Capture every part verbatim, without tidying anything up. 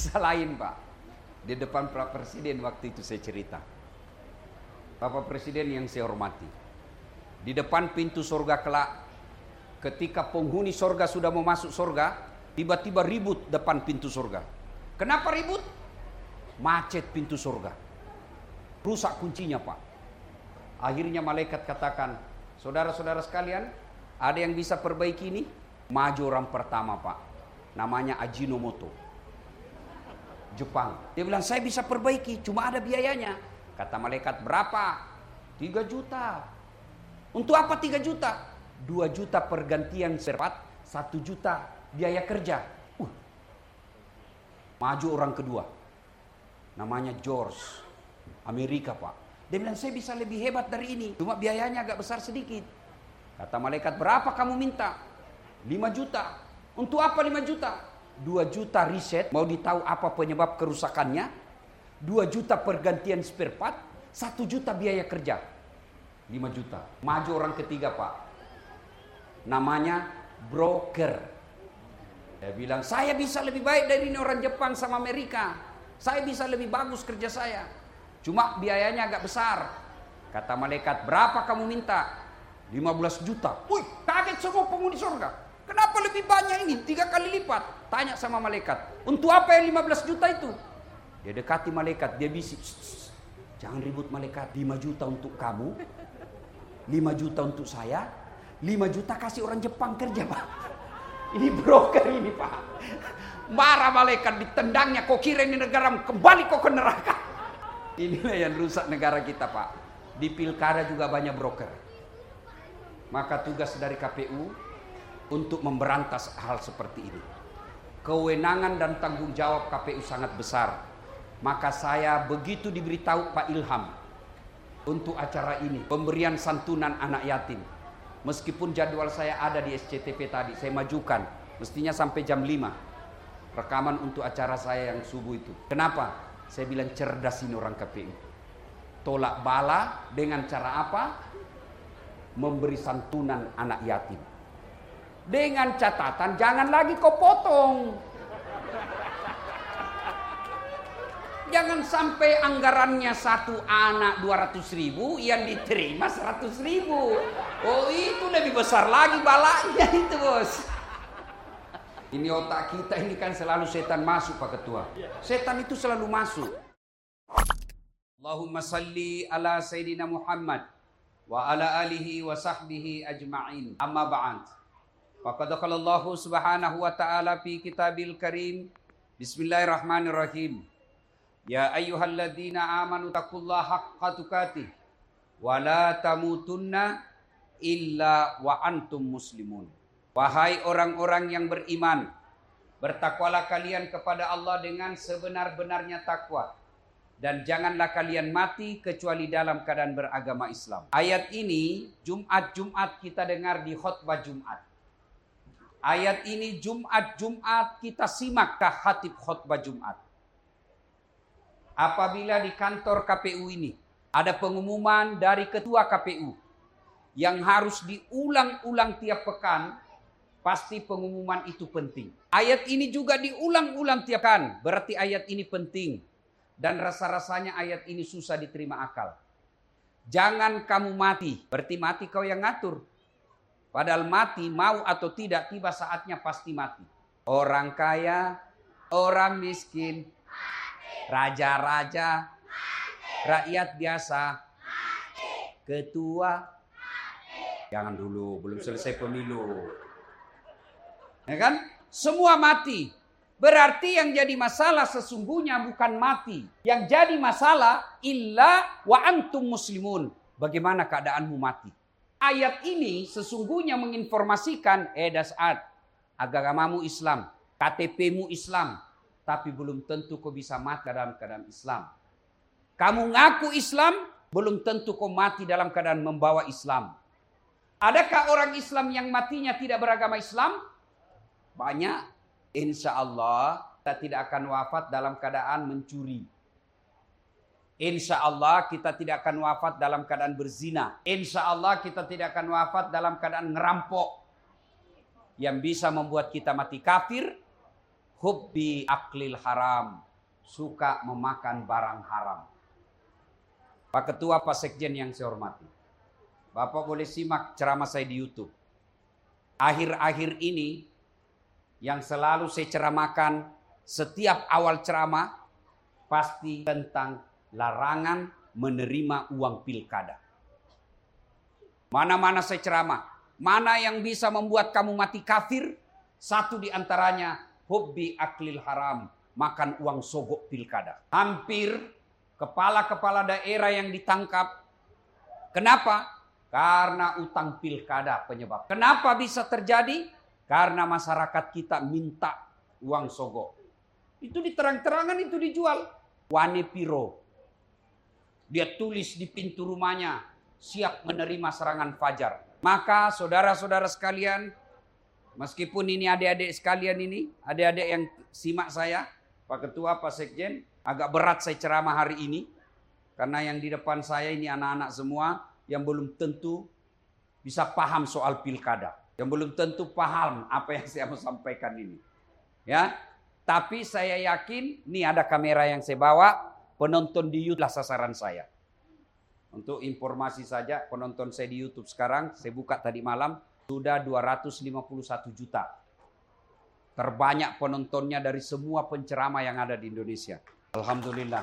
Kisah lain Pak, di depan Pak Presiden waktu itu saya cerita. Bapak Presiden yang saya hormati, di depan pintu surga kelak, ketika penghuni surga sudah mau masuk surga, tiba-tiba ribut depan pintu surga. Kenapa ribut? Macet pintu surga, rusak kuncinya Pak. Akhirnya malaikat katakan, saudara-saudara sekalian, ada yang bisa perbaiki ini? Maju orang pertama Pak, namanya Ajinomoto, Jepang. Dia bilang, saya bisa perbaiki, cuma ada biayanya. Kata malaikat, berapa? tiga juta. Untuk apa tiga juta? dua juta pergantian serpat, satu juta biaya kerja. Uh. Maju orang kedua, namanya George, Amerika Pak. Dia bilang, saya bisa lebih hebat dari ini, cuma biayanya agak besar sedikit. Kata malaikat, berapa kamu minta? lima juta. Untuk apa lima juta? dua juta riset, mau ditahu apa penyebab kerusakannya. dua juta pergantian spare part, satu juta biaya kerja. lima juta. Maju orang ketiga Pak, namanya broker. Dia bilang, saya bisa lebih baik dari ini orang Jepang sama Amerika. Saya bisa lebih bagus kerja saya, cuma biayanya agak besar. Kata malaikat, berapa kamu minta? lima belas juta. Wih, kaget semua penghuni surga. Kenapa lebih banyak ini? Tiga kali lipat. Tanya sama malaikat, untuk apa yang lima belas juta itu? Dia dekati malaikat, dia bisik, jangan ribut malaikat. lima juta untuk kamu, lima juta untuk saya, lima juta kasih orang Jepang kerja Pak. Ini broker ini Pak. Marah malaikat, ditendangnya. Kau kira ini negara, kembali kau ke neraka. Inilah yang rusak negara kita Pak. Di pilkada juga banyak broker. Maka tugas dari K P U untuk memberantas hal seperti ini. Kewenangan dan tanggung jawab K P U sangat besar. Maka saya begitu diberitahu Pak Ilham untuk acara ini, pemberian santunan anak yatim. Meskipun jadwal saya ada di S C T V tadi, saya majukan. Mestinya sampai jam lima. Rekaman untuk acara saya yang subuh itu. Kenapa? Saya bilang cerdas ini orang K P U. Tolak bala dengan cara apa? Memberi santunan anak yatim. Dengan catatan jangan lagi kau potong. Jangan sampai anggarannya satu anak dua ratus ribu, yang diterima seratus ribu. Oh itu lebih besar lagi balanya itu bos. Ini otak kita ini kan selalu setan masuk Pak Ketua. Setan itu selalu masuk. Allahumma salli ala Sayyidina Muhammad wa ala alihi wa sahbihi ajma'in. Amma ba'd. Faqad qala Allah Subhanahu wa ta'ala fi kitabil karim. Bismillahirrahmanirrahim. Ya ayyuhalladzina amanu taqullaha haqqa tuqatih wa la tamutunna illa wa antum muslimun. Wahai orang-orang yang beriman, bertakwalah kalian kepada Allah dengan sebenar-benarnya takwa, dan janganlah kalian mati kecuali dalam keadaan beragama Islam. Ayat ini Jumat-Jumat kita dengar di khutbah Jumat. Ayat ini Jumat-Jumat kita simak ke khatib khutbah Jumat. Apabila di kantor K P U ini ada pengumuman dari ketua K P U yang harus diulang-ulang tiap pekan, pasti pengumuman itu penting. Ayat ini juga diulang-ulang tiap pekan, berarti ayat ini penting. Dan rasa-rasanya ayat ini susah diterima akal. Jangan kamu mati, berarti mati kau yang ngatur. Padahal mati mau atau tidak tiba saatnya pasti mati. Orang kaya, orang miskin, raja-raja, rakyat biasa, ketua. Jangan dulu, belum selesai pemilu. Ya kan? Semua mati. Berarti yang jadi masalah sesungguhnya bukan mati. Yang jadi masalah illa wa antum muslimun. Bagaimana keadaanmu mati? Ayat ini sesungguhnya menginformasikan, eh dasar agamamu Islam, K T P-mu Islam, tapi belum tentu kau bisa mati dalam keadaan Islam. Kamu ngaku Islam, belum tentu kau mati dalam keadaan membawa Islam. Adakah orang Islam yang matinya tidak beragama Islam? Banyak. Insya Allah kita tidak akan wafat dalam keadaan mencuri. Insya Allah kita tidak akan wafat dalam keadaan berzina. Insya Allah kita tidak akan wafat dalam keadaan ngerampok. Yang bisa membuat kita mati kafir, hubbi aklil haram, suka memakan barang haram. Pak Ketua, Pak Sekjen yang saya hormati, Bapak boleh simak ceramah saya di YouTube. Akhir-akhir ini yang selalu saya ceramahkan setiap awal ceramah pasti tentang larangan menerima uang pilkada. Mana-mana saya ceramah, mana yang bisa membuat kamu mati kafir? Satu di antaranya hubbi aklil haram, makan uang sogok pilkada. Hampir kepala-kepala daerah yang ditangkap. Kenapa? Karena utang pilkada penyebab. Kenapa bisa terjadi? Karena masyarakat kita minta uang sogok. Itu diterang-terangan, itu dijual. Wane piro. Dia tulis di pintu rumahnya, siap menerima serangan fajar. Maka saudara-saudara sekalian, meskipun ini adik-adik sekalian ini, adik-adik yang simak saya, Pak Ketua, Pak Sekjen, agak berat saya ceramah hari ini. Karena yang di depan saya ini anak-anak semua yang belum tentu bisa paham soal pilkada. Yang belum tentu paham apa yang saya mau sampaikan ini. Ya, tapi saya yakin, ini ada kamera yang saya bawa, penonton di YouTube lah sasaran saya. Untuk informasi saja, penonton saya di YouTube sekarang, saya buka tadi malam, sudah dua ratus lima puluh satu juta. Terbanyak penontonnya dari semua penceramah yang ada di Indonesia. Alhamdulillah.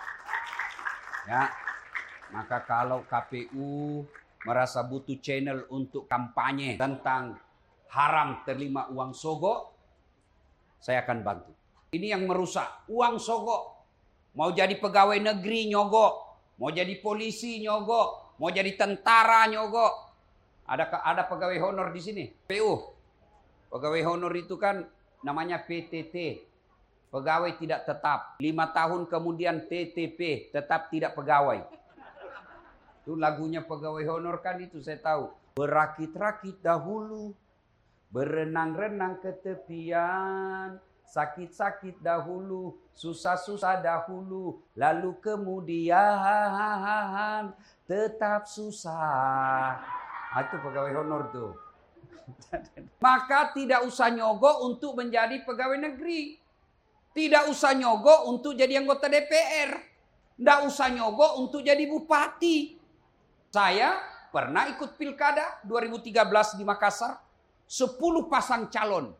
Ya, maka kalau K P U merasa butuh channel untuk kampanye tentang haram terima uang sogok, saya akan bantu. Ini yang merusak, uang sogok. Mau jadi pegawai negeri nyogok, mau jadi polisi nyogok, mau jadi tentara nyogok. Ada ada pegawai honor di sini, P U. Pegawai honor itu kan namanya P T T. Pegawai tidak tetap. Lima tahun kemudian T T P, tetap tidak pegawai. Itu lagunya pegawai honor kan itu saya tahu. Berakit-rakit dahulu, berenang-renang ke tepian. Sakit-sakit dahulu, susah-susah dahulu, lalu kemudian tetap susah. Itu pegawai honor tuh. Maka tidak usah nyogok untuk menjadi pegawai negeri. Tidak usah nyogok untuk jadi anggota D P R. Tidak usah nyogok untuk jadi bupati. Saya pernah ikut pilkada dua ribu tiga belas di Makassar. sepuluh pasang calon.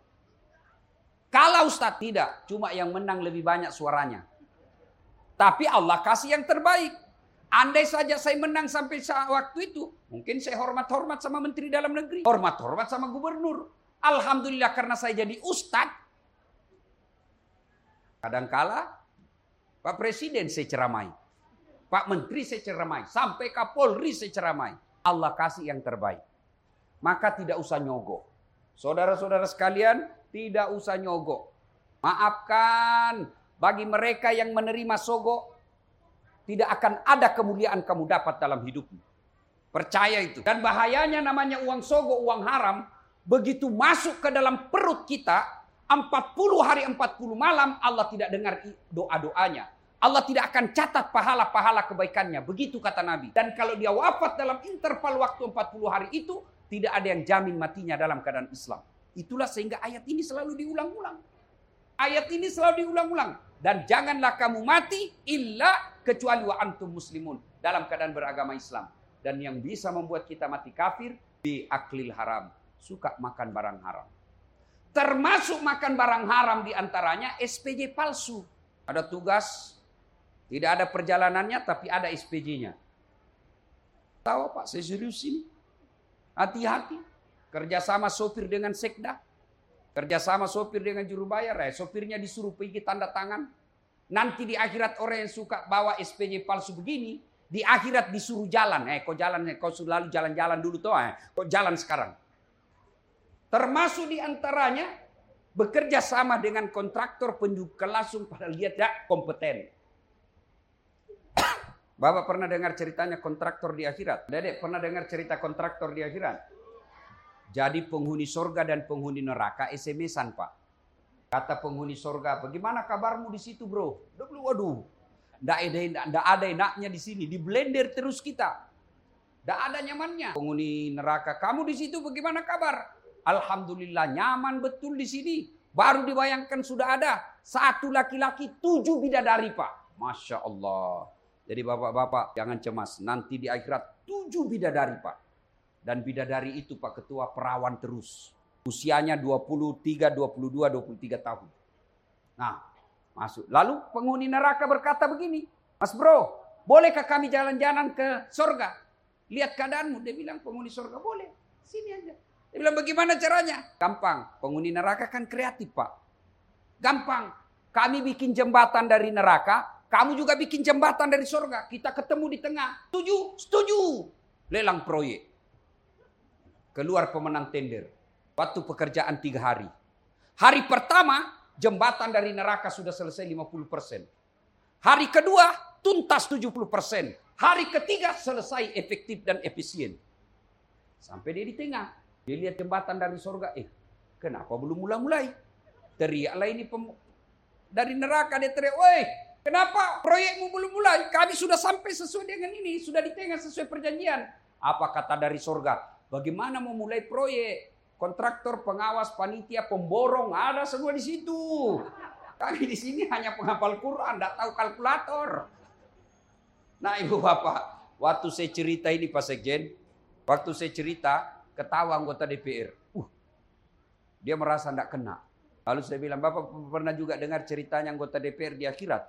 Kalau Ustaz tidak, cuma yang menang lebih banyak suaranya. Tapi Allah kasih yang terbaik. Andai saja saya menang sampai saat waktu itu, mungkin saya hormat-hormat sama Menteri Dalam Negeri, hormat-hormat sama gubernur. Alhamdulillah karena saya jadi Ustaz. Kadangkala Pak Presiden saya ceramai, Pak Menteri saya ceramai, sampai Kapolri saya ceramai. Allah kasih yang terbaik. Maka tidak usah nyogok. Saudara-saudara sekalian, tidak usah nyogok. Maafkan, bagi mereka yang menerima sogok, tidak akan ada kemuliaan kamu dapat dalam hidupmu. Percaya itu. Dan bahayanya namanya uang sogok, uang haram, begitu masuk ke dalam perut kita, empat puluh hari empat puluh malam Allah tidak dengar doa-doanya. Allah tidak akan catat pahala-pahala kebaikannya. Begitu kata Nabi. Dan kalau dia wafat dalam interval waktu empat puluh hari itu, tidak ada yang jamin matinya dalam keadaan Islam. Itulah sehingga ayat ini selalu diulang-ulang. Ayat ini selalu diulang-ulang. Dan janganlah kamu mati illa kecuali wa antum muslimun. Dalam keadaan beragama Islam. Dan yang bisa membuat kita mati kafir, bi aklil haram. Suka makan barang haram. Termasuk makan barang haram diantaranya S P J palsu. Ada tugas, tidak ada perjalanannya tapi ada S P J-nya. Tahu Pak, saya serius ini. Hati-hati. Kerjasama sopir dengan sekda. Kerjasama sopir dengan juru bayar. Eh, sopirnya disuruh pergi tanda tangan. Nanti di akhirat orang yang suka bawa S P J palsu begini. Di akhirat disuruh jalan. Eh, kau jalan, kau selalu jalan-jalan dulu toh. Eh, kau jalan sekarang. Termasuk diantaranya bekerja sama dengan kontraktor penjual langsung pada lihat tidak kompeten. Bapak pernah dengar ceritanya kontraktor di akhirat? Dedek pernah dengar cerita kontraktor di akhirat? Jadi penghuni sorga dan penghuni neraka S M S-an Pak. Kata penghuni sorga, bagaimana kabarmu di situ bro? Waduh, tidak ada, tidak ada enaknya di sini. Di blender terus kita. Tidak ada nyamannya. Penghuni neraka, kamu di situ bagaimana kabar? Alhamdulillah nyaman betul di sini. Baru dibayangkan sudah ada satu laki-laki, tujuh bidadari Pak. Masya Allah. Jadi bapak-bapak jangan cemas. Nanti di akhirat tujuh bidadari Pak. Dan bidadari itu Pak Ketua perawan terus. Usianya dua puluh tiga, dua puluh dua, dua puluh tiga tahun. Nah masuk. Lalu penghuni neraka berkata begini. Mas bro, bolehkah kami jalan-jalan ke surga? Lihat keadaanmu. Dia bilang penghuni surga boleh. Sini aja. Dia bilang bagaimana caranya? Gampang. Penghuni neraka kan kreatif Pak. Gampang. Kami bikin jembatan dari neraka. Kamu juga bikin jembatan dari surga. Kita ketemu di tengah. Setuju? Setuju. Lelang proyek. Keluar pemenang tender. Waktu pekerjaan tiga hari. Hari pertama jembatan dari neraka sudah selesai lima puluh persen. Hari kedua tuntas tujuh puluh persen. Hari ketiga selesai efektif dan efisien. Sampai dia di tengah. Dia lihat jembatan dari surga. Eh, kenapa belum mulai-mulai? Teriaklah ini pem... dari neraka. Dia teriak, woi, kenapa proyekmu belum mulai? Kami sudah sampai sesuai dengan ini. Sudah di tengah sesuai perjanjian. Apa kata dari surga? Bagaimana mau mulai proyek? Kontraktor, pengawas, panitia, pemborong, ada semua di situ. Kami di sini hanya penghafal Quran, tidak tahu kalkulator. Nah ibu bapak, waktu saya cerita ini Pak Sekjen, waktu saya cerita, ketawa anggota D P R. Uh, dia merasa tidak kena. Lalu saya bilang, Bapak pernah juga dengar ceritanya anggota D P R di akhirat?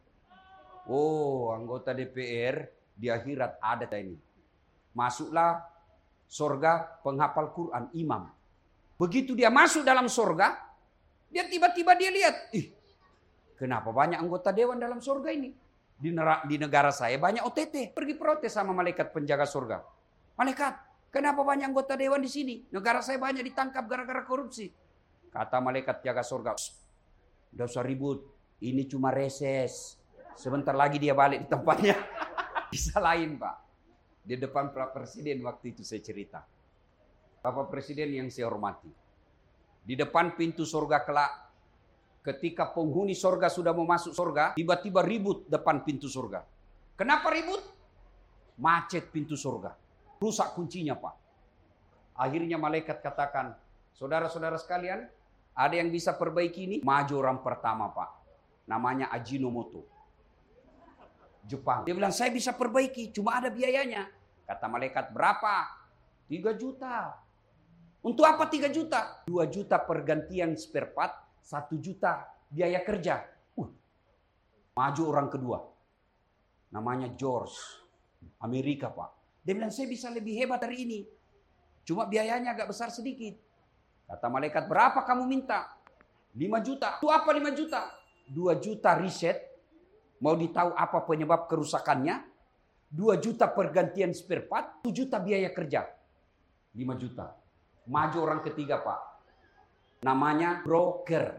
Oh, anggota D P R di akhirat ada ini. Masuklah surga penghafal Quran, imam. Begitu dia masuk dalam surga, dia tiba-tiba dia lihat, ih, kenapa banyak anggota dewan dalam surga ini? Di, di negara saya banyak O T T. Pergi protes sama malaikat penjaga surga. Malaikat, kenapa banyak anggota dewan di sini? Negara saya banyak ditangkap gara-gara korupsi. Kata malaikat jaga surga, udah usah ribut, ini cuma reses. Sebentar lagi dia balik di tempatnya. Bisa lain Pak. Di depan Pak Presiden waktu itu saya cerita. Bapak Presiden yang saya hormati. Di depan pintu surga kelak, ketika penghuni surga sudah mau masuk surga, tiba-tiba ribut depan pintu surga. Kenapa ribut? Macet pintu surga. Rusak kuncinya Pak. Akhirnya malaikat katakan, saudara-saudara sekalian, ada yang bisa perbaiki ini? Maju orang pertama Pak. Namanya Ajinomoto. Jepang. Dia bilang, saya bisa perbaiki, cuma ada biayanya. Kata malaikat, berapa? tiga juta. Untuk apa tiga juta? dua juta pergantian spare part, satu juta biaya kerja. Uh, maju orang kedua. Namanya George. Amerika Pak. Dia bilang, saya bisa lebih hebat dari ini. Cuma biayanya agak besar sedikit. Kata malaikat, berapa kamu minta? lima juta. Itu apa lima juta? dua juta riset. Mau ditahu apa penyebab kerusakannya? dua juta pergantian spare part. satu juta biaya kerja. lima juta. Maju orang ketiga Pak. Namanya broker.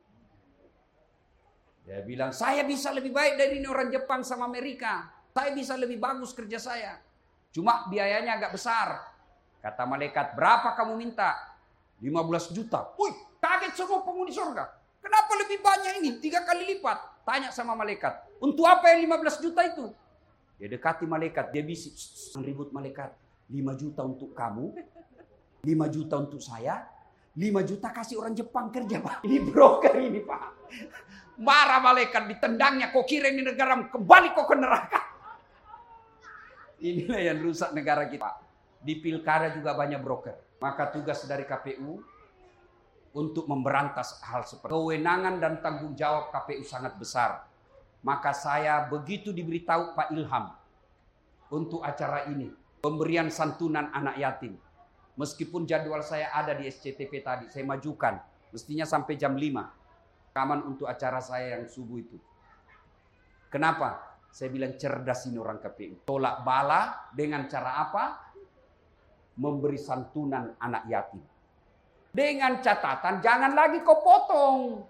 Dia bilang, saya bisa lebih baik dari ini orang Jepang sama Amerika. Saya bisa lebih bagus kerja saya. Cuma biayanya agak besar. Kata malaikat, berapa kamu minta? lima belas juta. Wih, kaget semua penghuni surga. Kenapa lebih banyak ini? Tiga kali lipat. Tanya sama malaikat. Untuk apa yang lima belas juta itu? Dia dekati malaikat. Dia bisik. Ribut malaikat. lima juta untuk kamu. lima juta untuk saya. lima juta kasih orang Jepang kerja Pak. Ini broker ini Pak. Marah malaikat. Ditendangnya. Kok kira ini negara kembali kok ke neraka. Inilah yang rusak negara kita. Di pilkada juga banyak broker. Maka tugas dari K P U untuk memberantas hal seperti itu. Kewenangan dan tanggung jawab K P U sangat besar. Maka saya begitu diberitahu Pak Ilham untuk acara ini. Pemberian santunan anak yatim. Meskipun jadwal saya ada di S C T V tadi. Saya majukan. Mestinya sampai jam lima. Rekaman untuk acara saya yang subuh itu. Kenapa? Saya bilang cerdas ini orang K P U. Tolak bala dengan cara apa? Memberi santunan anak yatim. Dengan catatan jangan lagi kau potong.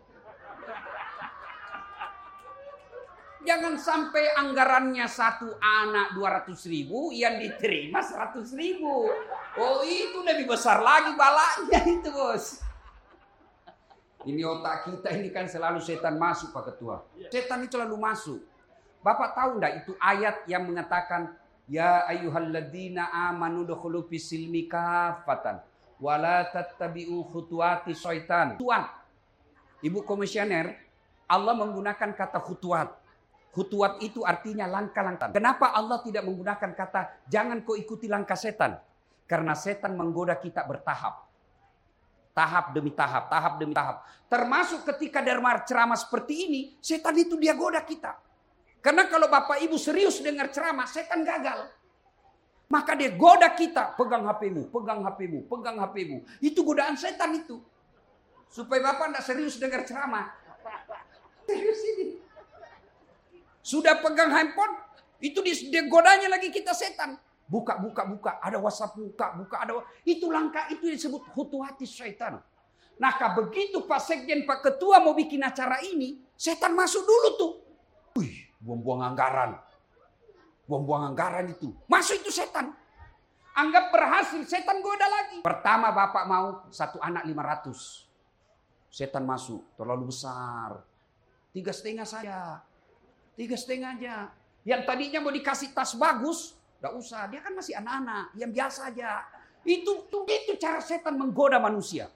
Jangan sampai anggarannya satu anak dua ratus ribu yang diterima seratus ribu. Oh itu lebih besar lagi balanya itu bos. Ini otak kita ini kan selalu setan masuk Pak Ketua. Setan itu selalu masuk. Bapak tahu enggak itu ayat yang mengatakan ya ayyuhalladzina amanu dukhulu fis-silmi kafatan wala tattabi'u khutuwati syaitan. Tuan, Ibu komisioner, Allah menggunakan kata khutuwat. Khutuwat itu artinya langkah-langkah. Kenapa Allah tidak menggunakan kata jangan kau ikuti langkah setan? Karena setan menggoda kita bertahap. Tahap demi tahap, tahap demi tahap. Termasuk ketika Dharma ceramah seperti ini, setan itu dia goda kita. Karena kalau Bapak Ibu serius dengar ceramah, setan gagal. Maka dia goda kita, pegang H P-mu, pegang H P-mu, pegang H P-mu. Itu godaan setan itu. Supaya Bapak tidak serius dengar ceramah. Serius ini. Sudah pegang handphone, itu dia godanya lagi kita setan. Buka, buka, buka. Ada WhatsApp, buka, buka. Ada. Itu langkah itu disebut khutuwatis syaitan. Nah, begitu Pak Sekjen, Pak Ketua mau bikin acara ini, setan masuk dulu tuh. Wih, buang-buang anggaran. Buang-buang anggaran itu. Masuk itu setan. Anggap berhasil, setan goda lagi. Pertama Bapak mau satu anak lima ratus. Setan masuk, terlalu besar. Tiga setengah saja. Tiga setengah aja. Yang tadinya mau dikasih tas bagus, gak usah, dia kan masih anak-anak, yang biasa aja. Itu, itu, itu cara setan menggoda manusia.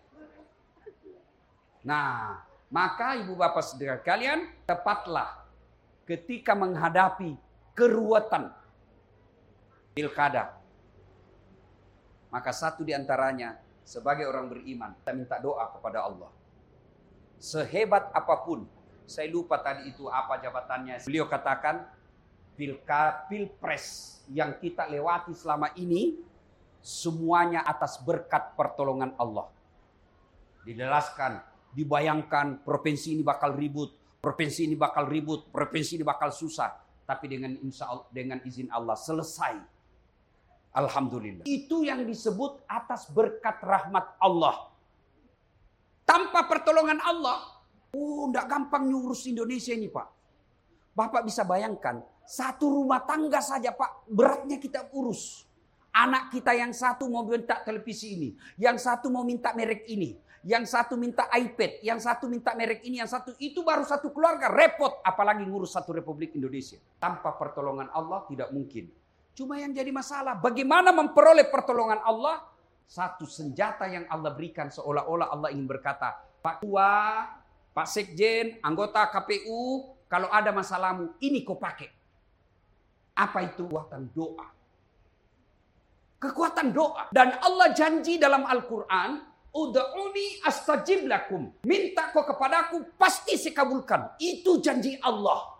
Nah, maka ibu bapak saudara kalian, tepatlah ketika menghadapi keruwetan pilkada. Maka satu diantaranya, sebagai orang beriman, kita minta doa kepada Allah. Sehebat apapun, saya lupa tadi itu apa jabatannya. Beliau katakan, Pilka, pilpres yang kita lewati selama ini semuanya atas berkat pertolongan Allah. Dijelaskan, dibayangkan provinsi ini bakal ribut, provinsi ini bakal ribut, provinsi ini bakal susah, tapi dengan insya Allah, dengan izin Allah selesai. Alhamdulillah. Itu yang disebut atas berkat rahmat Allah. Tanpa pertolongan Allah, oh enggak gampang ngurus Indonesia ini, Pak. Bapak bisa bayangkan, satu rumah tangga saja Pak, beratnya kita urus. Anak kita yang satu mau minta televisi ini, yang satu mau minta merek ini, yang satu minta iPad, yang satu minta merek ini, yang satu itu baru satu keluarga, repot. Apalagi ngurus satu Republik Indonesia. Tanpa pertolongan Allah tidak mungkin. Cuma yang jadi masalah, bagaimana memperoleh pertolongan Allah? Satu senjata yang Allah berikan seolah-olah Allah ingin berkata, Pak Tua, Pak Sekjen, anggota K P U, kalau ada masalahmu, ini kau pakai. Apa itu? Kekuatan doa. Kekuatan doa. Dan Allah janji dalam Al-Quran, Ud'uni astajib lakum. Minta kau kepadaku, pasti saya kabulkan. Itu janji Allah.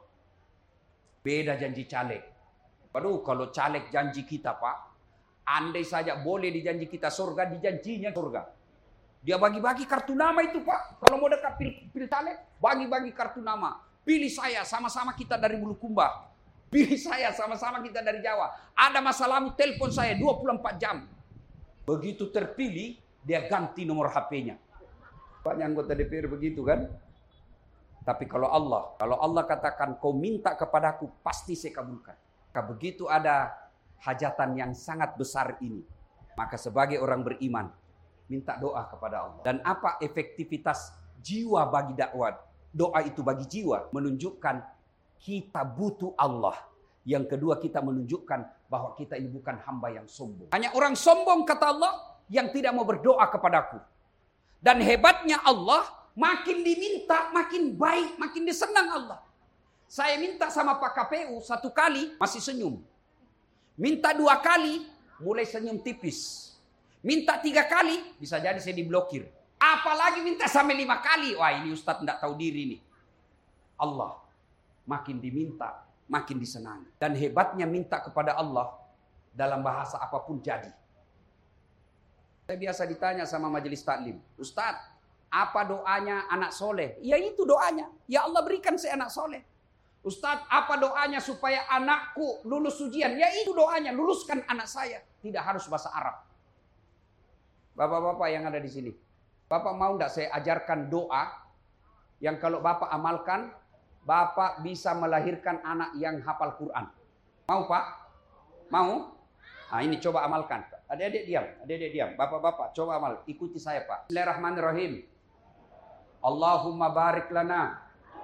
Beda janji caleg. Aduh, kalau caleg janji kita, Pak. Andai saja boleh dijanji kita surga, dijanjinya surga. Dia bagi-bagi kartu nama itu, Pak. Kalau mau dekat pil, pil caleg, bagi-bagi kartu nama. Pilih saya, sama-sama kita dari Bulukumba. Pilih saya, sama-sama kita dari Jawa. Ada masalahmu, telepon saya dua puluh empat jam. Begitu terpilih, dia ganti nomor H P-nya. Banyak anggota D P R begitu kan? Tapi kalau Allah, kalau Allah katakan kau minta kepadaku, pasti saya kabulkan. Maka begitu ada hajatan yang sangat besar ini, maka sebagai orang beriman, minta doa kepada Allah. Dan apa efektivitas jiwa bagi dakwah? Doa itu bagi jiwa menunjukkan kita butuh Allah. Yang kedua, kita menunjukkan bahwa kita ini bukan hamba yang sombong. Hanya orang sombong, kata Allah, yang tidak mau berdoa kepadaku. Dan hebatnya Allah, makin diminta, makin baik, makin disenang Allah. Saya minta sama Pak K P U satu kali, masih senyum. Minta dua kali, mulai senyum tipis. Minta tiga kali, bisa jadi saya diblokir. Apalagi minta sampai lima kali. Wah, ini Ustadz tidak tahu diri nih. Allah makin diminta, makin disenangi. Dan hebatnya minta kepada Allah, dalam bahasa apapun jadi. Saya biasa ditanya sama majelis taklim, Ustadz, apa doanya anak soleh? Ya itu doanya. Ya Allah berikan saya anak soleh. Ustadz, apa doanya supaya anakku lulus ujian? Ya itu doanya, luluskan anak saya. Tidak harus bahasa Arab. Bapak-bapak yang ada di sini, Bapak mau enggak saya ajarkan doa yang kalau Bapak amalkan, Bapak bisa melahirkan anak yang hafal Quran? Mau, Pak? Mau? Nah, ini coba amalkan. Adik-adik diam, adik-adik diam. Bapak-bapak coba amal, ikuti saya, Pak. Bismillahirrahmanirrahim. Allahumma barik lana.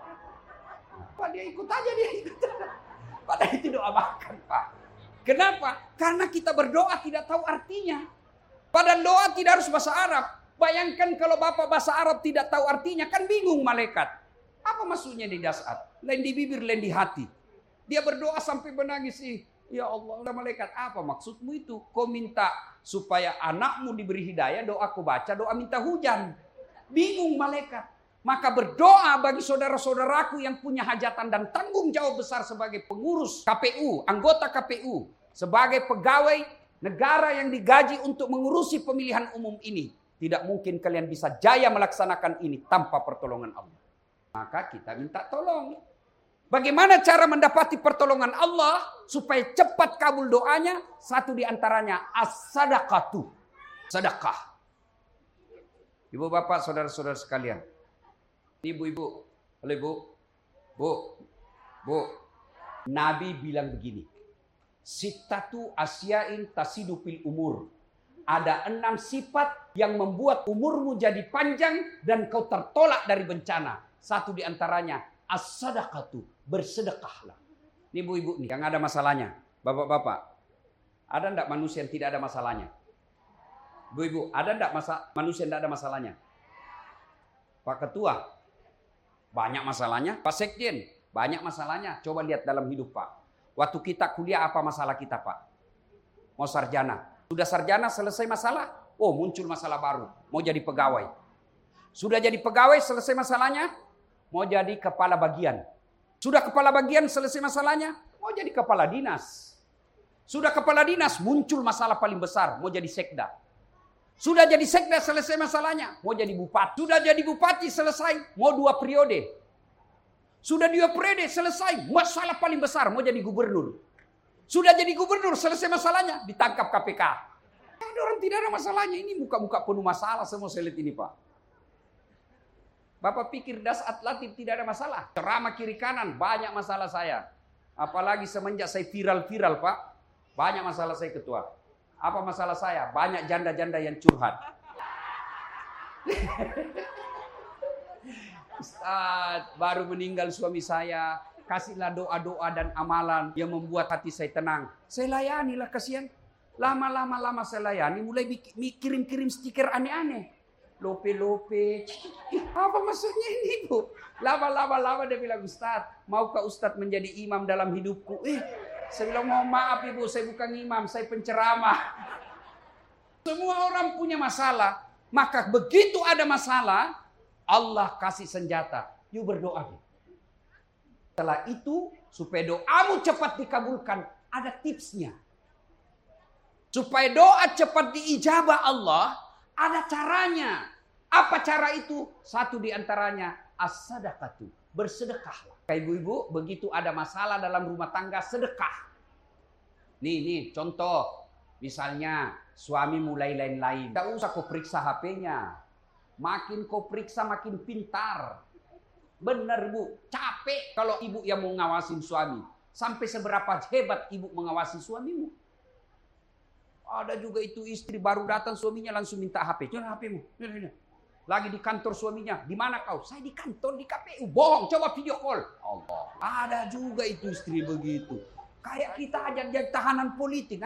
Pak, dia ikut aja, dia ikut. Padahal itu doa makan, Pak. Kenapa? Karena kita berdoa tidak tahu artinya. Padahal doa tidak harus bahasa Arab. Bayangkan kalau Bapak bahasa Arab tidak tahu artinya, kan bingung malaikat. Apa maksudnya di dasar? Lain di bibir, lain di hati. Dia berdoa sampai menangis. Ya Allah, malaikat, apa maksudmu itu? Kau minta supaya anakmu diberi hidayah, doa kau baca, doa minta hujan. Bingung malaikat. Maka berdoa bagi saudara-saudaraku yang punya hajatan dan tanggung jawab besar sebagai pengurus K P U, anggota K P U, sebagai pegawai negara yang digaji untuk mengurusi pemilihan umum ini. Tidak mungkin kalian bisa jaya melaksanakan ini tanpa pertolongan Allah. Maka kita minta tolong. Bagaimana cara mendapati pertolongan Allah supaya cepat kabul doanya? Satu di antaranya as-sadaqatu. Sedekah. Ibu bapak, saudara-saudara sekalian. Ibu-ibu, halo ibu, bu, bu. Nabi bilang begini. Sittatu asyain tasidu fil umur. Ada enam sifat yang membuat umurmu jadi panjang dan kau tertolak dari bencana. Satu di antaranya as-sadaqatu, bersedekahlah. Ini ibu-ibu nih yang ada masalahnya. Bapak-bapak, ada enggak manusia yang tidak ada masalahnya? Ibu-ibu, ada enggak masa manusia yang tidak ada masalahnya? Pak Ketua, banyak masalahnya. Pak Sekjen, banyak masalahnya. Coba lihat dalam hidup Pak. Waktu kita kuliah apa masalah kita Pak? Mau sarjana. Sudah sarjana selesai masalah. Oh muncul masalah baru. Mau jadi pegawai. Sudah jadi pegawai selesai masalahnya. Mau jadi kepala bagian. Sudah kepala bagian selesai masalahnya. Mau jadi kepala dinas. Sudah kepala dinas muncul masalah paling besar. Mau jadi sekda. Sudah jadi sekda selesai masalahnya. Mau jadi bupati. Sudah jadi bupati selesai. Mau dua periode. Sudah dua periode selesai. Masalah paling besar. Mau jadi gubernur. Sudah jadi gubernur selesai masalahnya. Ditangkap K P K. Ada orang tidak ada masalahnya. Ini muka-muka penuh masalah semua saya lihat ini Pak. Bapak pikir Dasat Latif tidak ada masalah. Ceramah kiri kanan. Banyak masalah saya. Apalagi semenjak saya viral-viral Pak. Banyak masalah saya ketua. Apa masalah saya? Banyak janda-janda yang curhat. Ustaz, baru meninggal suami saya. Kasihlah doa-doa dan amalan yang membuat hati saya tenang. Saya layanilah kasihan. Lama-lama lama saya layani. Mulai kirim-kirim stiker aneh-aneh. Lope-lope. Apa maksudnya ini Bu? Lama-lama lama dia bilang, Ustaz, maukah Ustaz menjadi imam dalam hidupku? Eh, saya bilang, mohon maaf Ibu, saya bukan imam, saya penceramah. Semua orang punya masalah. Maka begitu ada masalah, Allah kasih senjata. Yuk berdoa. Setelah itu, supaya doamu cepat dikabulkan, ada tipsnya. Supaya doa cepat diijabah Allah, ada caranya. Apa cara itu? Satu di antaranya, as-sadaqatu, bersedekahlah. Kayak ibu-ibu, begitu ada masalah dalam rumah tangga, sedekah. Nih, nih, contoh. Misalnya, suami mulai lain-lain. Tidak usah kau periksa H P-nya. Makin kau periksa, makin pintar. Benar, Bu. Capek kalau ibu yang mau ngawasin suami. Sampai seberapa hebat ibu mengawasi suamimu. Ada juga itu istri baru datang, suaminya langsung minta H P. Coba H P-mu. Lagi di kantor suaminya. Di mana kau? Saya di kantor, di K P U. Bohong, coba video call. Allah. Ada juga itu istri begitu. Kayak kita aja jadi tahanan politik.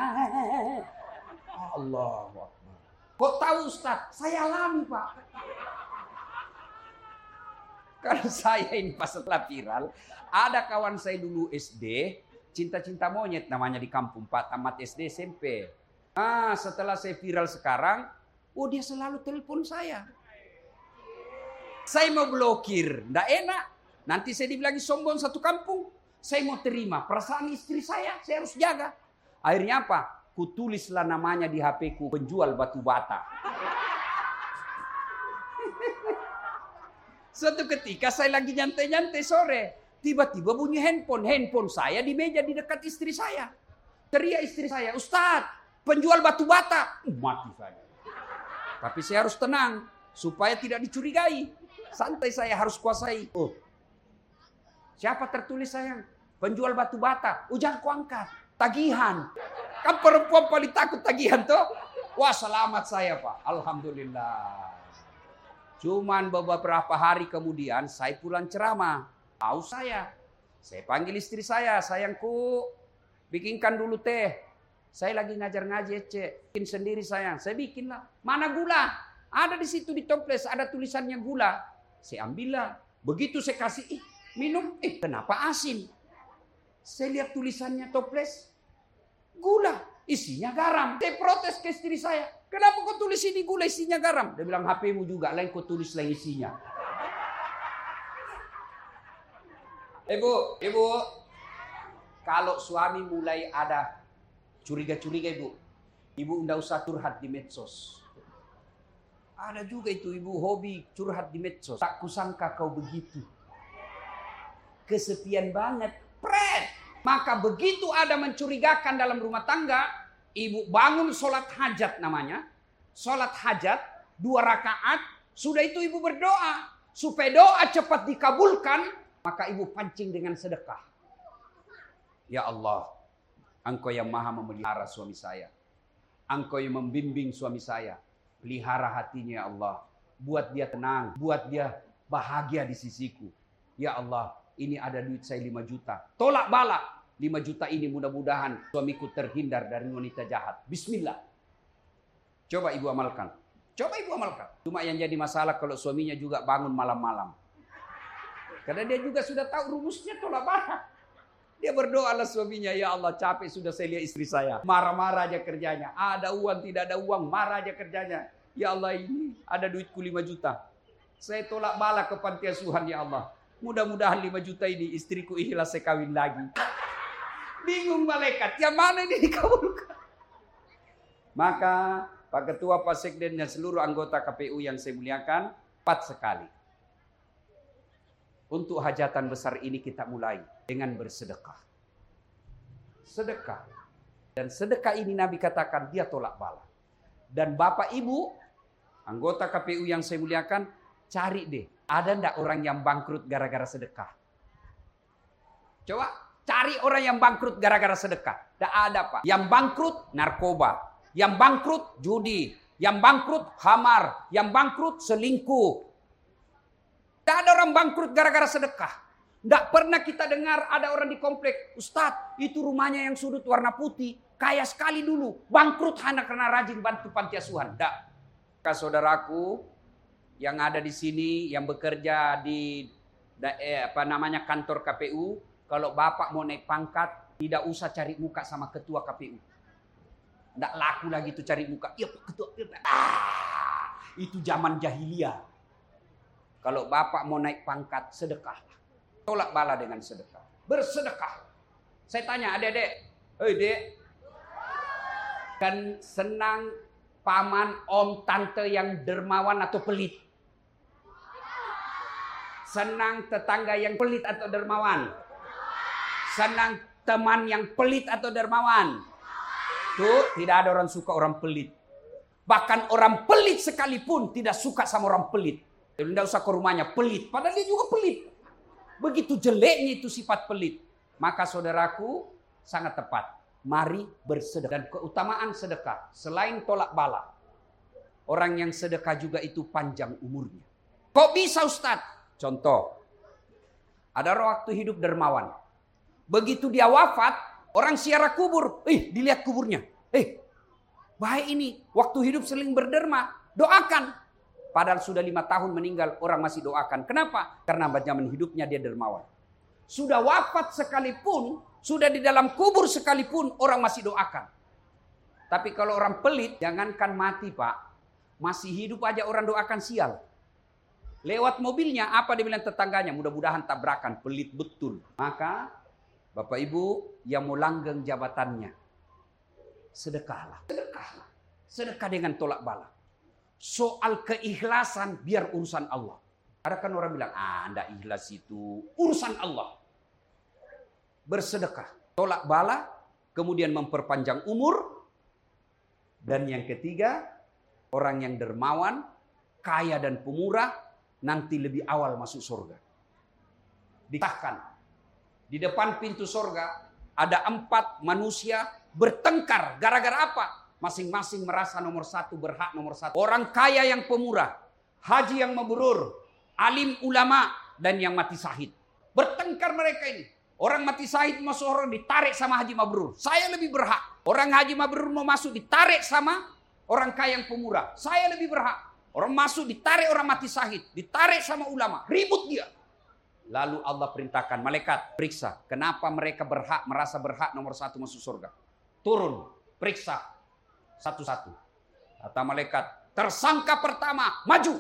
Allah. Kok tahu Ustaz? Saya alami Pak. Kalau saya ini pas setelah viral, ada kawan saya dulu S D, cinta-cinta monyet namanya di kampung Pak, tamat S D S M P. Ah, setelah saya viral sekarang, oh dia selalu telepon saya. Saya mau blokir, ndak enak. Nanti saya dibilangin sombong satu kampung. Saya mau terima perasaan istri saya, saya harus jaga. Akhirnya apa? Kutulislah namanya di H P-ku, penjual batu bata. Suatu ketika saya lagi nyantai-nyantai sore, tiba-tiba bunyi handphone. Handphone saya di meja di dekat istri saya. Teriak istri saya, Ustaz, penjual batu bata. Uh, mati saya. Tapi saya harus tenang supaya tidak dicurigai. Santai saya harus kuasai. Oh, siapa tertulis sayang? Penjual batu bata. Oh, jangan ku angkat. Tagihan. Kan perempuan paling takut tagihan tuh. Wah, selamat saya Pak. Alhamdulillah. Cuman beberapa hari kemudian saya pulang ceramah. Tahu saya. Saya panggil istri saya. Sayangku, bikinkan dulu teh. Saya lagi ngajar ngaji, Cek. Bikin sendiri sayang. Saya bikin lah. Mana gula? Ada di situ di toples, ada tulisannya gula. Saya ambillah. Begitu saya kasih, ih, minum, eh kenapa asin? Saya lihat tulisannya toples, gula, isinya garam. Saya protes ke istri saya, kenapa kau tulis ini gula, isinya garam? Dia bilang, H P-mu juga, lain kau tulis lain isinya. Ibu, ibu, kalau suami mulai ada curiga-curiga ibu, ibu tidak usah curhat di medsos. Ada juga itu ibu hobi curhat di medsos. Tak kusangka kau begitu. Kesepian banget. Pret. Maka begitu ada mencurigakan dalam rumah tangga, ibu bangun sholat hajat namanya. Sholat hajat, dua rakaat. Sudah itu ibu berdoa. Supaya doa cepat dikabulkan, maka ibu pancing dengan sedekah. Ya Allah, Engkau yang maha memelihara suami saya. Engkau yang membimbing suami saya. Pelihara hatinya ya Allah. Buat dia tenang. Buat dia bahagia di sisiku. Ya Allah, ini ada duit saya lima juta. Tolak bala. lima juta ini mudah-mudahan suamiku terhindar dari wanita jahat. Bismillah. Coba ibu amalkan. Coba ibu amalkan. Cuma yang jadi masalah kalau suaminya juga bangun malam-malam. Karena dia juga sudah tahu rumusnya tolak bala. Dia berdoa lah suaminya, ya Allah capek sudah saya lihat istri saya. Marah-marah aja kerjanya. Ada uang, tidak ada uang, marah aja kerjanya. Ya Allah ini ada duitku lima juta. Saya tolak bala ke panti asuhan ya Allah. Mudah-mudahan lima juta ini istriku ikhlas saya kawin lagi. Bingung malaikat, yang mana ini dikabulkan? Maka Pak Ketua, Pak Sekden dan seluruh anggota K P U yang saya muliakan, tepat sekali. Untuk hajatan besar ini kita mulai dengan bersedekah. Sedekah. Dan sedekah ini Nabi katakan dia tolak bala. Dan Bapak Ibu, anggota K P U yang saya muliakan, cari deh. Ada enggak orang yang bangkrut gara-gara sedekah? Coba cari orang yang bangkrut gara-gara sedekah. Tidak ada Pak. Yang bangkrut narkoba. Yang bangkrut judi. Yang bangkrut khamar. Yang bangkrut selingkuh. Tidak ada orang bangkrut gara-gara sedekah. Tidak pernah kita dengar ada orang di komplek, Ustadz, itu rumahnya yang sudut warna putih, kaya sekali dulu, bangkrut hanya karena rajin bantu panti asuhan. Tidak. Maka saudaraku yang ada di sini, yang bekerja di eh, apa namanya kantor K P U, kalau bapak mau naik pangkat, tidak usah cari muka sama ketua K P U. Tidak laku lagi itu cari muka. Iya ketua. Ah, itu zaman jahiliyah. Kalau bapak mau naik pangkat, sedekahlah. Tolak bala dengan sedekah. Bersedekah. Saya tanya adik-adik. Hei dek. Kan senang paman, om, tante yang dermawan atau pelit? Senang tetangga yang pelit atau dermawan? Senang teman yang pelit atau dermawan? Tuh, tidak ada orang suka orang pelit. Bahkan orang pelit sekalipun tidak suka sama orang pelit. Tidak usah ke rumahnya, pelit. Padahal dia juga pelit. Begitu jeleknya itu sifat pelit. Maka saudaraku, sangat tepat. Mari bersedekah. Dan keutamaan sedekah, selain tolak bala, orang yang sedekah juga itu panjang umurnya. Kok bisa Ustaz? Contoh, ada orang waktu hidup dermawan. Begitu dia wafat, orang ziarah kubur. Eh, dilihat kuburnya. Eh, baik ini. Waktu hidup seling berderma. Doakan. Padahal sudah lima tahun meninggal, orang masih doakan. Kenapa? Karena zaman hidupnya dia dermawan. Sudah wafat sekalipun, sudah di dalam kubur sekalipun, orang masih doakan. Tapi kalau orang pelit, jangankan mati Pak. Masih hidup aja orang doakan sial. Lewat mobilnya, apa dia bilang tetangganya? Mudah-mudahan tabrakan, pelit betul. Maka, Bapak Ibu yang mau langgeng jabatannya, sedekahlah. Sedekahlah. Sedekah dengan tolak bala. Soal keikhlasan biar urusan Allah. Ada kan orang bilang, ah anda ikhlas itu urusan Allah. Bersedekah, tolak bala, kemudian memperpanjang umur. Dan yang ketiga, orang yang dermawan, kaya dan pemurah, nanti lebih awal masuk surga. Ditahkan, di depan pintu surga ada empat manusia bertengkar. Gara-gara apa? Masing-masing merasa nomor satu, berhak nomor satu. Orang kaya yang pemurah, haji yang mabrur, alim ulama, dan yang mati syahid. Bertengkar mereka ini. Orang mati syahid masuk orang ditarik sama haji mabrur. Saya lebih berhak. Orang haji mabrur mau masuk ditarik sama orang kaya yang pemurah. Saya lebih berhak. Orang masuk ditarik, orang mati syahid. Ditarik sama ulama. Ribut dia. Lalu Allah perintahkan malaikat, periksa. Kenapa mereka berhak, merasa berhak nomor satu masuk surga? Turun, periksa. Satu-satu. Kata malaikat, tersangka pertama, maju.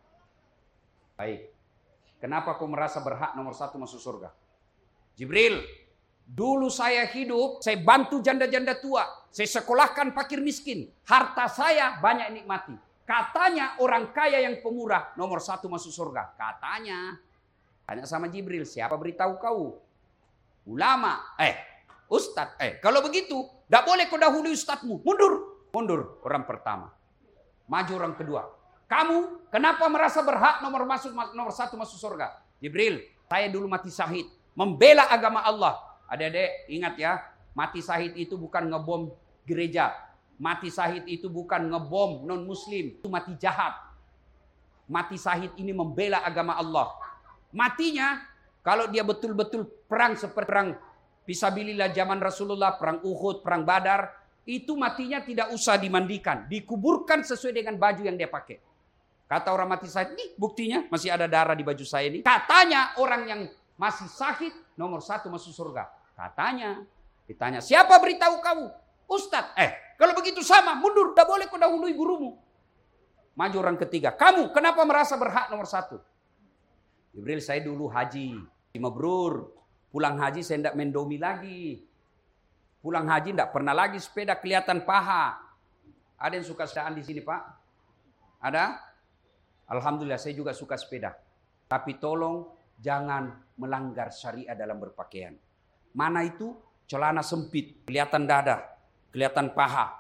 Baik. Kenapa kau merasa berhak nomor satu masuk surga? Jibril, dulu saya hidup, saya bantu janda-janda tua. Saya sekolahkan fakir miskin. Harta saya banyak nikmati. Katanya orang kaya yang pemurah nomor satu masuk surga. Katanya. Tanya sama Jibril, siapa beritahu kau? Ulama. Eh, ustadz. Eh, kalau begitu, tidak boleh kau dahului ustadzmu. Mundur. Mundur orang pertama. Maju orang kedua. Kamu kenapa merasa berhak nomor masuk nomor satu masuk surga? Jibril, saya dulu mati syahid. Membela agama Allah. Adik-adik, ingat ya. Mati syahid itu bukan ngebom gereja. Mati syahid itu bukan ngebom non-muslim. Itu mati jahat. Mati syahid ini membela agama Allah. Matinya, kalau dia betul-betul perang seperti perang fisabilillah zaman Rasulullah, perang Uhud, perang Badar, itu matinya tidak usah dimandikan. Dikuburkan sesuai dengan baju yang dia pakai. Kata orang mati syahid, nih buktinya masih ada darah di baju saya ini. Katanya orang yang masih sakit nomor satu masuk surga. Katanya, ditanya, siapa beritahu kamu? Ustadz, eh kalau begitu sama, mundur, tidak boleh kau dahului gurumu. Maju orang ketiga, kamu kenapa merasa berhak nomor satu? Jibril, saya dulu haji, mabrur. Pulang haji saya tidak mendomi lagi. Pulang haji tidak pernah lagi sepeda kelihatan paha. Ada yang suka sepedaan di sini, Pak? Ada? Alhamdulillah saya juga suka sepeda. Tapi tolong jangan melanggar syariat dalam berpakaian. Mana itu? Celana sempit, kelihatan dada, kelihatan paha.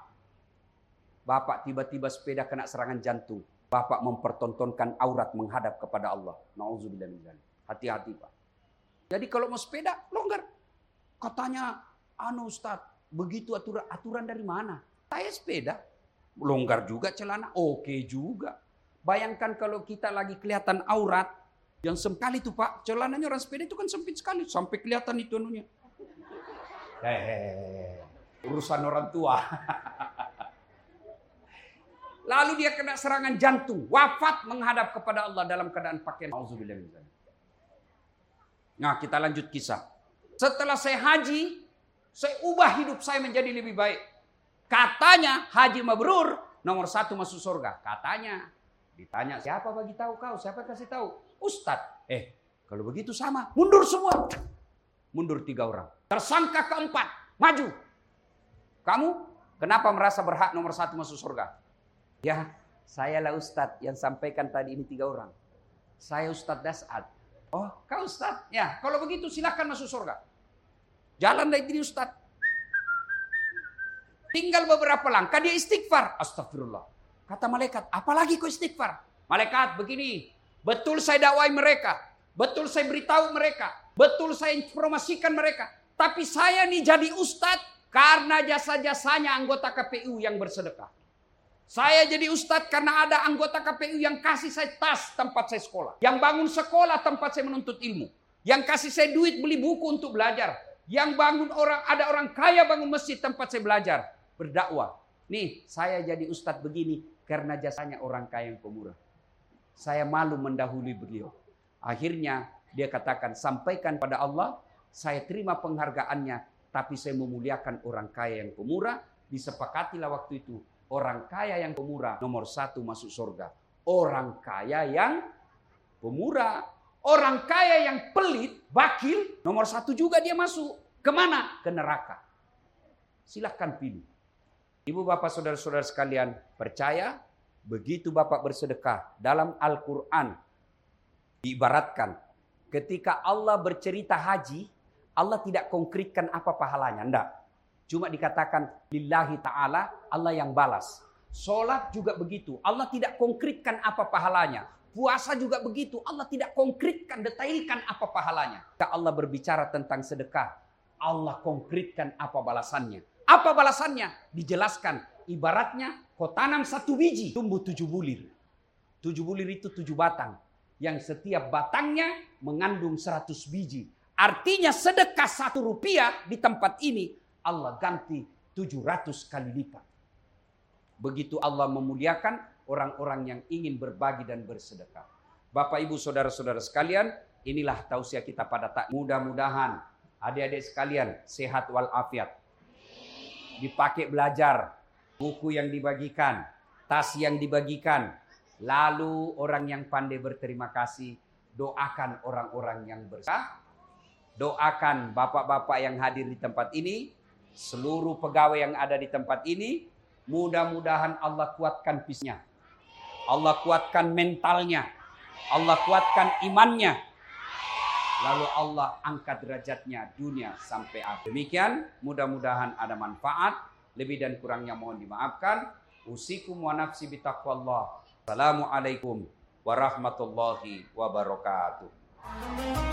Bapak tiba-tiba sepeda kena serangan jantung. Bapak mempertontonkan aurat menghadap kepada Allah. Nauzubillah min dzalik. Hati-hati, Pak. Jadi kalau mau sepeda, longgar. Katanya, anu Ustaz, begitu aturan, aturan dari mana? Saya sepeda. Longgar juga celana, oke juga. Bayangkan kalau kita lagi kelihatan aurat, yang sekali itu Pak, celananya orang sepeda itu kan sempit sekali. Sampai kelihatan itu anunya. Hehehe. Urusan orang tua. Lalu dia kena serangan jantung, wafat menghadap kepada Allah dalam keadaan pakaian. Auzubillah min dzalik. Nah, kita lanjut kisah. Setelah saya haji, saya ubah hidup saya menjadi lebih baik. Katanya haji mabrur nomor satu masuk surga. Katanya. Ditanya, siapa bagi tahu kau? Siapa kasih tahu? Ustadz. Eh, kalau begitu sama, mundur semua. Mundur tiga orang. Tersangka keempat, maju. Kamu kenapa merasa berhak nomor satu masuk surga? Ya, saya lah Ustadz yang sampaikan tadi ini tiga orang. Saya Ustadz Das'ad. Oh, kau Ustadz? Ya, kalau begitu silakan masuk surga. Jalan dari diri Ustadz. Tinggal beberapa langkah dia istighfar. Astagfirullah. Kata malaikat, apalagi kau istighfar? Malaikat begini, betul saya dakwai mereka. Betul saya beritahu mereka. Betul saya informasikan mereka. Tapi saya nih jadi Ustadz karena jasa-jasanya anggota K P U yang bersedekah. Saya jadi ustadz karena ada anggota K P U yang kasih saya tas tempat saya sekolah. Yang bangun sekolah tempat saya menuntut ilmu. Yang kasih saya duit beli buku untuk belajar. Yang bangun orang, ada orang kaya bangun masjid tempat saya belajar. Berdakwah. Nih saya jadi ustadz begini karena jasanya orang kaya yang pemurah. Saya malu mendahului beliau. Akhirnya dia katakan, sampaikan pada Allah, saya terima penghargaannya. Tapi saya memuliakan orang kaya yang pemurah. Disepakatilah waktu itu. Orang kaya yang pemurah nomor satu masuk surga. Orang kaya yang pemurah. Orang kaya yang pelit, bakil, nomor satu juga dia masuk. Kemana? Ke neraka. Silahkan pilih. Ibu bapak saudara-saudara sekalian, percaya begitu bapak bersedekah dalam Al-Quran diibaratkan ketika Allah bercerita haji, Allah tidak konkretkan apa pahalanya. Enggak. Cuma dikatakan lillahi ta'ala, Allah yang balas. Sholat juga begitu. Allah tidak konkretkan apa pahalanya. Puasa juga begitu. Allah tidak konkretkan, detailkan apa pahalanya. Jika Allah berbicara tentang sedekah, Allah konkretkan apa balasannya. Apa balasannya? Dijelaskan. Ibaratnya kau tanam satu biji, tumbuh tujuh bulir. Tujuh bulir itu tujuh batang. Yang setiap batangnya mengandung seratus biji. Artinya sedekah satu rupiah di tempat ini, Allah ganti tujuh ratus kali lipat. Begitu Allah memuliakan, orang-orang yang ingin berbagi dan bersedekah. Bapak, Ibu, saudara-saudara sekalian, inilah tausiah kita pada tak. Mudah-mudahan adik-adik sekalian sehat walafiat. Dipakai belajar, buku yang dibagikan, tas yang dibagikan. Lalu orang yang pandai berterima kasih, doakan orang-orang yang bersah. Doakan bapak-bapak yang hadir di tempat ini, seluruh pegawai yang ada di tempat ini. Mudah-mudahan Allah kuatkan fisiknya, Allah kuatkan mentalnya, Allah kuatkan imannya. Lalu Allah angkat derajatnya dunia sampai akhir. Demikian, mudah-mudahan ada manfaat. Lebih dan kurangnya mohon dimaafkan. Usikum wa nafsi bitaqwallah. Assalamualaikum warahmatullahi wabarakatuh.